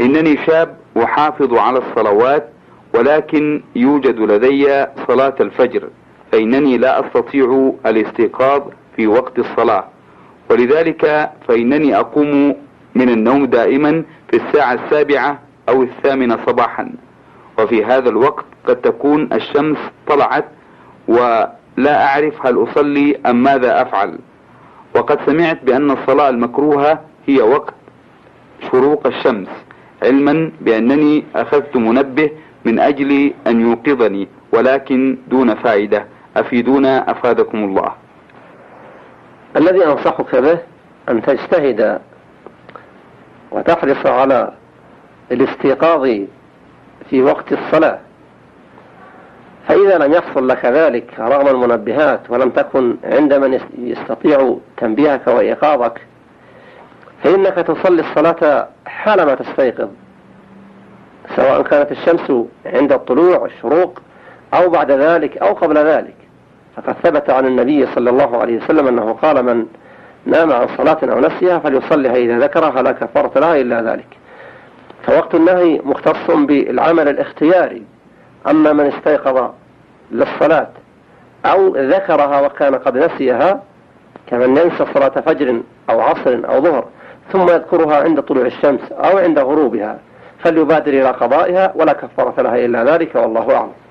إنني شاب أحافظ على الصلوات، ولكن يوجد لدي صلاة الفجر، فإنني لا أستطيع الاستيقاظ في وقت الصلاة، ولذلك فإنني أقوم من النوم دائما في الساعة 7 أو 8 صباحا، وفي هذا الوقت قد تكون الشمس طلعت ولا أعرف هل أصلي أم ماذا أفعل. وقد سمعت بأن الصلاة المكروهة هي وقت شروق الشمس، علما بأنني أخذت منبه من أجل أن يوقظني، ولكن دون فائدة. أفيدونا أفادكم الله. الذي أنصحك به أن تجتهد وتحرص على الاستيقاظ في وقت الصلاة، فإذا لم يحصل لك ذلك رغم المنبهات ولم تكن عند من يستطيع تنبيهك وإيقاظك، فإنك تصلي الصلاة حالما تستيقظ، سواء كانت الشمس عند الطلوع والشروق أو بعد ذلك أو قبل ذلك. فقد ثبت عن النبي صلى الله عليه وسلم أنه قال: من نام عن صلاة أو نسيها فليصليها إذا ذكرها لا كفارة لها إلا ذلك. فوقت النهي مختص بالعمل الاختياري، أما من استيقظ للصلاة أو ذكرها وكان قد نسيها، كمن ينسى صلاة فجر أو عصر أو ظهر ثم يذكرها عند طلوع الشمس أو عند غروبها، فليبادر إلى قضائها ولا كفارة لها إلا ذلك، والله أعلم.